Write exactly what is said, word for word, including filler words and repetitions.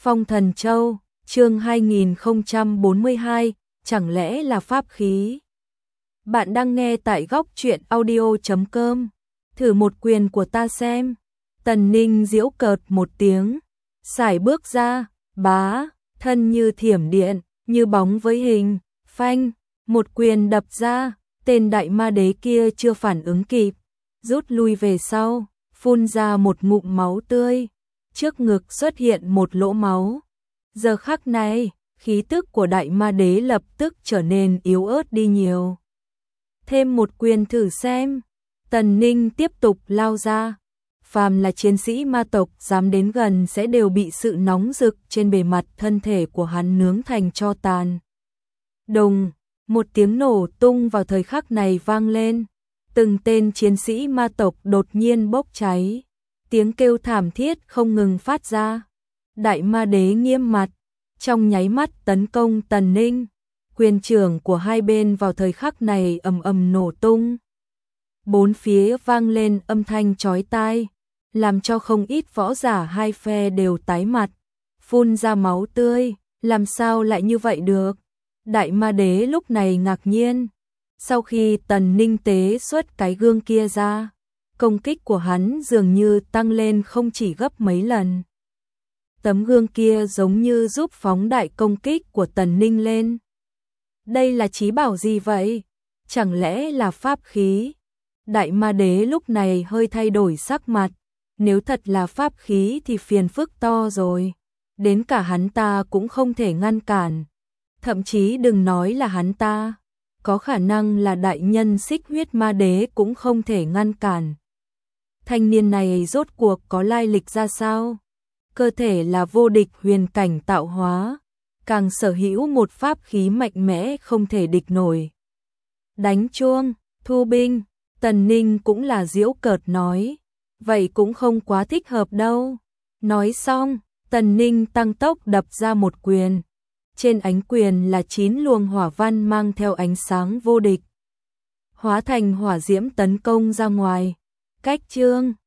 Phong Thần Châu, chương hai nghìn không trăm bốn mươi hai, chẳng lẽ là pháp khí? Bạn đang nghe tại góc truyện audio chấm com. Thử một quyền của ta xem. Tần Ninh giễu cợt một tiếng, sải bước ra, bá, thân như thiểm điện, như bóng với hình, phanh, một quyền đập ra, tên đại ma đế kia chưa phản ứng kịp, rút lui về sau, phun ra một ngụm máu tươi, trước ngực xuất hiện một lỗ máu. Giờ khắc này, khí tức của đại ma đế lập tức trở nên yếu ớt đi nhiều. Thêm một quyền thử xem. Tần Ninh tiếp tục lao ra. Phàm là chiến sĩ ma tộc dám đến gần sẽ đều bị sự nóng rực trên bề mặt thân thể của hắn nướng thành tro tàn. Đùng, một tiếng nổ tung vào thời khắc này vang lên. Từng tên chiến sĩ ma tộc đột nhiên bốc cháy. Tiếng kêu thảm thiết không ngừng phát ra. Đại ma đế nghiêm mặt, trong nháy mắt tấn công Tần Ninh. Quyền trưởng của hai bên vào thời khắc này ầm ầm nổ tung. Bốn phía vang lên âm thanh chói tai, làm cho không ít võ giả hai phe đều tái mặt, phun ra máu tươi, làm sao lại như vậy được? Đại ma đế lúc này ngạc nhiên, sau khi Tần Ninh tế xuất cái gương kia ra, công kích của hắn dường như tăng lên không chỉ gấp mấy lần. Tấm gương kia giống như giúp phóng đại công kích của Tần Ninh lên. Đây là chí bảo gì vậy? Chẳng lẽ là pháp khí? Đại ma đế lúc này hơi thay đổi sắc mặt, nếu thật là pháp khí thì phiền phức to rồi, đến cả hắn ta cũng không thể ngăn cản. Thậm chí đừng nói là hắn ta, có khả năng là đại nhân xích huyết ma đế cũng không thể ngăn cản. Thanh niên này rốt cuộc có lai lịch ra sao? Cơ thể là vô địch huyền cảnh tạo hóa, càng sở hữu một pháp khí mạnh mẽ không thể địch nổi. Đánh chuông, thu binh, Tần Ninh cũng là giễu cợt nói, vậy cũng không quá thích hợp đâu. Nói xong, Tần Ninh tăng tốc đập ra một quyền. Trên ánh quyền là chín luồng hỏa văn mang theo ánh sáng vô địch, hóa thành hỏa diễm tấn công ra ngoài. Cách chương